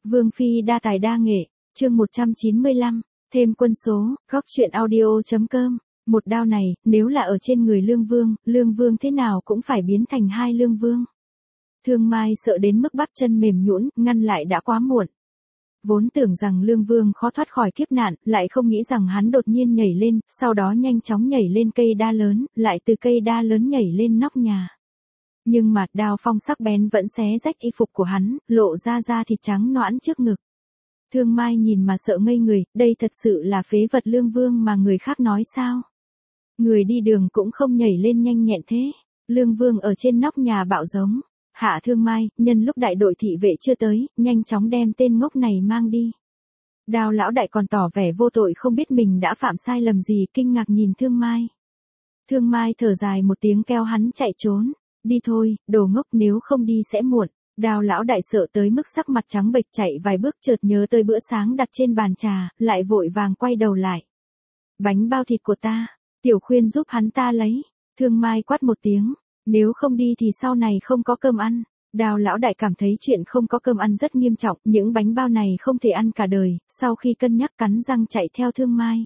Vương phi đa tài đa nghệ, chương 195, thêm quân số, góc truyện audio.com. Một đao này, nếu là ở trên người Lương Vương thế nào cũng phải biến thành hai Lương Vương. Thương Mai sợ đến mức bắp chân mềm nhũn, ngăn lại đã quá muộn. Vốn tưởng rằng Lương Vương khó thoát khỏi kiếp nạn, lại không nghĩ rằng hắn đột nhiên nhảy lên, sau đó nhanh chóng nhảy lên cây đa lớn, lại từ cây đa lớn nhảy lên nóc nhà. Nhưng mà đao phong sắc bén vẫn xé rách y phục của hắn, lộ ra da thịt trắng nõn trước ngực. Thương Mai nhìn mà sợ ngây người, đây thật sự là phế vật Lương Vương mà người khác nói sao? Người đi đường cũng không nhảy lên nhanh nhẹn thế. Lương Vương ở trên nóc nhà bạo giống. Hạ Thương Mai, nhân lúc đại đội thị vệ chưa tới, nhanh chóng đem tên ngốc này mang đi. Đao lão đại còn tỏ vẻ vô tội không biết mình đã phạm sai lầm gì, kinh ngạc nhìn Thương Mai. Thương Mai thở dài một tiếng kéo hắn chạy trốn. Đi thôi, đồ ngốc, nếu không đi sẽ muộn. Đao lão đại sợ tới mức sắc mặt trắng bệch, chạy vài bước chợt nhớ tới bữa sáng đặt trên bàn trà, lại vội vàng quay đầu lại. Bánh bao thịt của ta, Tiểu Khuyên giúp hắn ta lấy. Thương Mai quát một tiếng, nếu không đi thì sau này không có cơm ăn. Đao lão đại cảm thấy chuyện không có cơm ăn rất nghiêm trọng, những bánh bao này không thể ăn cả đời, sau khi cân nhắc cắn răng chạy theo Thương Mai.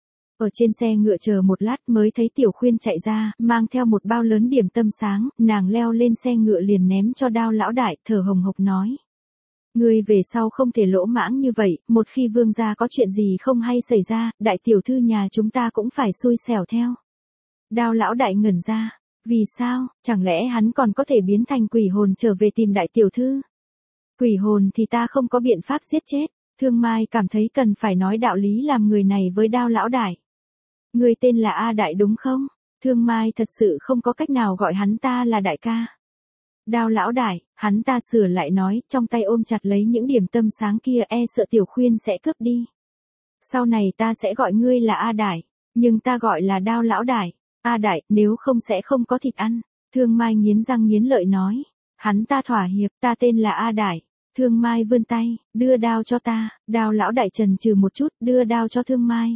Ở trên xe ngựa chờ một lát mới thấy Tiểu Khuyên chạy ra, mang theo một bao lớn điểm tâm sáng, nàng leo lên xe ngựa liền ném cho Đao lão đại, thở hồng hộc nói. Ngươi về sau không thể lỗ mãng như vậy, một khi vương gia có chuyện gì không hay xảy ra, đại tiểu thư nhà chúng ta cũng phải xui xẻo theo. Đao lão đại ngẩn ra, vì sao, chẳng lẽ hắn còn có thể biến thành quỷ hồn trở về tìm đại tiểu thư? Quỷ hồn thì ta không có biện pháp giết chết. Thương Mai cảm thấy cần phải nói đạo lý làm người này với Đao lão đại. Người tên là A Đại đúng không? Thương Mai thật sự không có cách nào gọi hắn ta là đại ca. Đao lão đại, hắn ta sửa lại nói, trong tay ôm chặt lấy những điểm tâm sáng kia, e sợ Tiểu Khuyên sẽ cướp đi. Sau này ta sẽ gọi ngươi là A Đại, nhưng ta gọi là Đao lão đại. A Đại, nếu không sẽ không có thịt ăn. Thương Mai nghiến răng nghiến lợi nói. Hắn ta thỏa hiệp, ta tên là A Đại. Thương Mai vươn tay, đưa đao cho ta. Đao lão đại chần chừ một chút, đưa đao cho Thương Mai.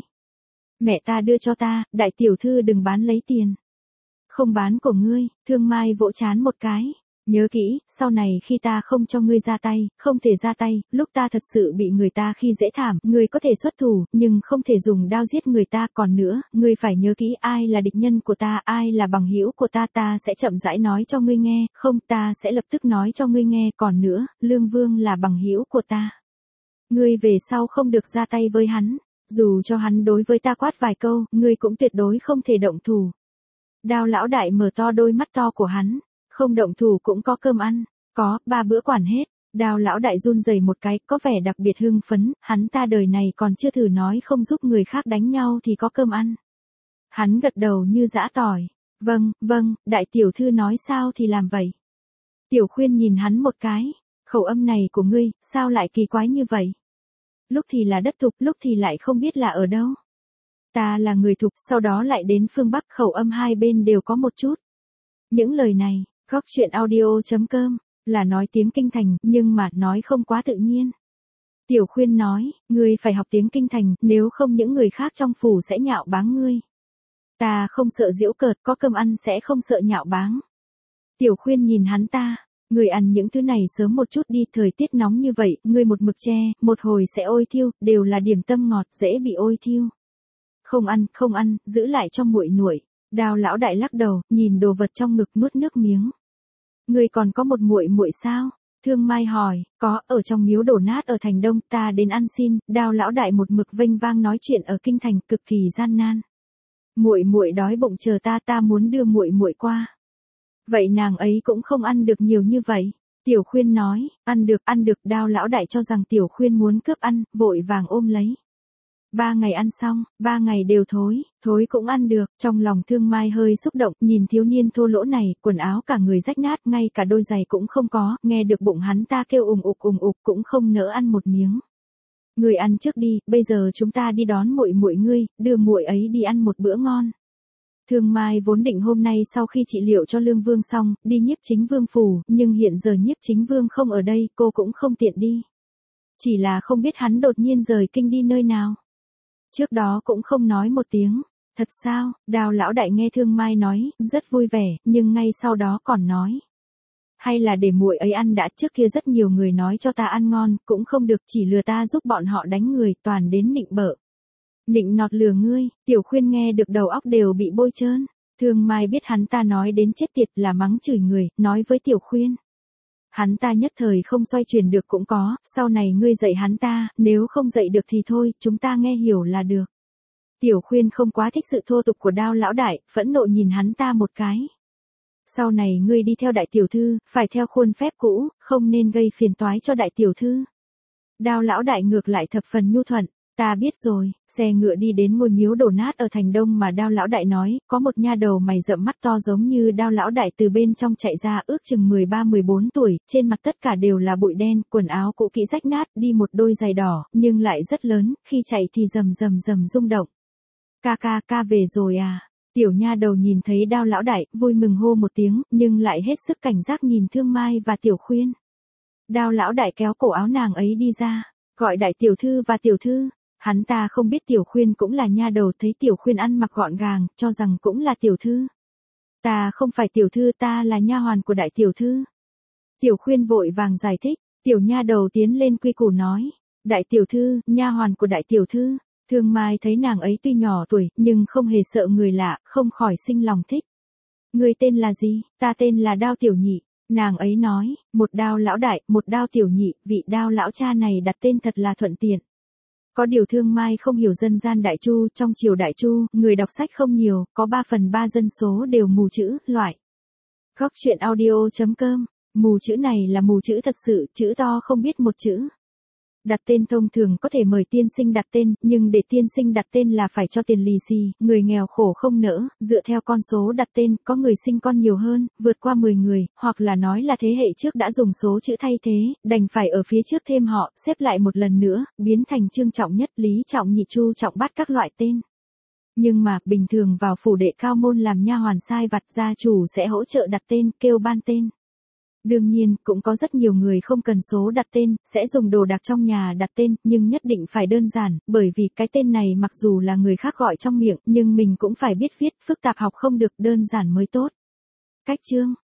Mẹ ta đưa cho ta, đại tiểu thư đừng bán lấy tiền. Không bán của ngươi. Thương Mai vỗ trán một cái. Nhớ kỹ, sau này khi ta không cho ngươi ra tay, không thể ra tay, lúc ta thật sự bị người ta khi dễ thảm, ngươi có thể xuất thủ, nhưng không thể dùng đao giết người ta. Còn nữa, ngươi phải nhớ kỹ ai là địch nhân của ta, ai là bằng hữu của ta, ta sẽ chậm rãi nói cho ngươi nghe, không ta sẽ lập tức nói cho ngươi nghe. Còn nữa, Lương Vương là bằng hữu của ta. Ngươi về sau không được ra tay với hắn, dù cho hắn đối với ta quát vài câu, ngươi cũng tuyệt đối không thể động thủ. Đao lão đại mở to đôi mắt to của hắn. Không động thủ cũng có cơm ăn, có, 3 bữa quản hết. Đao lão đại run rẩy một cái, có vẻ đặc biệt hưng phấn, hắn ta đời này còn chưa thử nói không giúp người khác đánh nhau thì có cơm ăn. Hắn gật đầu như giã tỏi, vâng, đại tiểu thư nói sao thì làm vậy. Tiểu Khuyên nhìn hắn một cái, khẩu âm này của ngươi, sao lại kỳ quái như vậy? Lúc thì là đất Thục, lúc thì lại không biết là ở đâu. Ta là người Thục, sau đó lại đến phương Bắc, khẩu âm hai bên đều có một chút. Những lời này, góc truyện audio.com, là nói tiếng Kinh Thành, nhưng mà nói không quá tự nhiên. Tiểu Khuyên nói, ngươi phải học tiếng Kinh Thành, nếu không những người khác trong phủ sẽ nhạo báng ngươi. Ta không sợ giễu cợt, có cơm ăn sẽ không sợ nhạo báng. Tiểu Khuyên nhìn hắn ta, ngươi ăn những thứ này sớm một chút đi, thời tiết nóng như vậy, ngươi một mực che, một hồi sẽ ôi thiêu, đều là điểm tâm ngọt, dễ bị ôi thiêu. Không ăn, giữ lại cho muội muội. Đao lão đại lắc đầu, nhìn đồ vật trong ngực nuốt nước miếng. Ngươi còn có một muội muội sao? Thương Mai hỏi, có, ở trong miếu đổ nát ở thành Đông, ta đến ăn xin. Đao lão đại một mực vênh vang nói chuyện ở kinh thành, cực kỳ gian nan. Muội muội đói bụng chờ ta muốn đưa muội muội qua. Vậy nàng ấy cũng không ăn được nhiều như vậy. Tiểu Khuyên nói, ăn được. Đao lão đại cho rằng Tiểu Khuyên muốn cướp ăn, vội vàng ôm lấy. 3 ngày ăn xong, 3 ngày đều thối cũng ăn được. Trong lòng Thương Mai hơi xúc động, nhìn thiếu niên thô lỗ này, quần áo cả người rách nát, ngay cả đôi giày cũng không có, nghe được bụng hắn ta kêu ùng ục cũng không nỡ ăn một miếng. Ngươi ăn trước đi, bây giờ chúng ta đi đón muội muội ngươi, đưa muội ấy đi ăn một bữa ngon. Thương Mai vốn định hôm nay sau khi trị liệu cho Lương Vương xong, đi Nhiếp Chính Vương phủ, nhưng hiện giờ Nhiếp Chính Vương không ở đây, cô cũng không tiện đi. Chỉ là không biết hắn đột nhiên rời kinh đi nơi nào. Trước đó cũng không nói một tiếng. Thật sao? Đao lão đại nghe Thương Mai nói, rất vui vẻ, nhưng ngay sau đó còn nói. hay là để muội ấy ăn đã, trước kia rất nhiều người nói cho ta ăn ngon, cũng không được, chỉ lừa ta giúp bọn họ đánh người, toàn đến nịnh bợ. Nịnh nọt lừa ngươi, Tiểu Khuyên nghe được đầu óc đều bị bôi trơn. Thương Mai biết hắn ta nói đến chết tiệt là mắng chửi người, nói với Tiểu Khuyên. Hắn ta nhất thời không xoay chuyển được cũng có, sau này ngươi dạy hắn ta, nếu không dạy được thì thôi, chúng ta nghe hiểu là được. Tiểu Khuyên không quá thích sự thô tục của Đao lão đại, phẫn nộ nhìn hắn ta một cái. Sau này ngươi đi theo đại tiểu thư, phải theo khuôn phép cũ, không nên gây phiền toái cho đại tiểu thư. Đao lão đại ngược lại thập phần nhu thuận. Ta biết rồi, xe ngựa đi đến ngôi miếu đổ nát ở thành Đông mà Đao lão đại nói, có một nha đầu mày rậm mắt to giống như Đao lão đại từ bên trong chạy ra, ước chừng 13-14 tuổi, trên mặt tất cả đều là bụi đen, quần áo cũ kỹ rách nát, đi một đôi giày đỏ, nhưng lại rất lớn, khi chạy thì rầm rầm rầm rung động. Ca về rồi à? Tiểu nha đầu nhìn thấy Đao lão đại, vui mừng hô một tiếng, nhưng lại hết sức cảnh giác nhìn Thương Mai và Tiểu Khuyên. Đao lão đại kéo cổ áo nàng ấy đi ra, gọi đại tiểu thư và tiểu thư. Hắn ta không biết Tiểu Khuyên cũng là nha đầu, thấy Tiểu Khuyên ăn mặc gọn gàng, cho rằng cũng là tiểu thư. Ta không phải tiểu thư, ta là nha hoàn của đại tiểu thư. Tiểu Khuyên vội vàng giải thích, tiểu nha đầu tiến lên quy củ nói, đại tiểu thư, nha hoàn của đại tiểu thư. Thương Mai thấy nàng ấy tuy nhỏ tuổi, nhưng không hề sợ người lạ, không khỏi sinh lòng thích. Người tên là gì? Ta tên là Đao tiểu nhị. Nàng ấy nói, một Đao lão đại, một Đao tiểu nhị, vị Đao lão cha này đặt tên thật là thuận tiện. Có điều Thương Mai không hiểu dân gian Đại Chu, trong triều Đại Chu, người đọc sách không nhiều, có 3/3 dân số đều mù chữ, loại. Góc truyện audio.com, mù chữ này là mù chữ thật sự, chữ to không biết một chữ. Đặt tên thông thường có thể mời tiên sinh đặt tên, nhưng để tiên sinh đặt tên là phải cho tiền lì xì, người nghèo khổ không nỡ, dựa theo con số đặt tên, có người sinh con nhiều hơn, vượt qua 10 người, hoặc là nói là thế hệ trước đã dùng số chữ thay thế, đành phải ở phía trước thêm họ, xếp lại một lần nữa, biến thành Trương Trọng Nhất, Lý Trọng Nhị, Chu Trọng Bát các loại tên. Nhưng mà, bình thường vào phủ đệ cao môn làm nha hoàn sai vặt, gia chủ sẽ hỗ trợ đặt tên, kêu ban tên. Đương nhiên, cũng có rất nhiều người không cần số đặt tên, sẽ dùng đồ đạc trong nhà đặt tên, nhưng nhất định phải đơn giản, bởi vì cái tên này mặc dù là người khác gọi trong miệng, nhưng mình cũng phải biết viết, phức tạp học không được, đơn giản mới tốt. Cách chương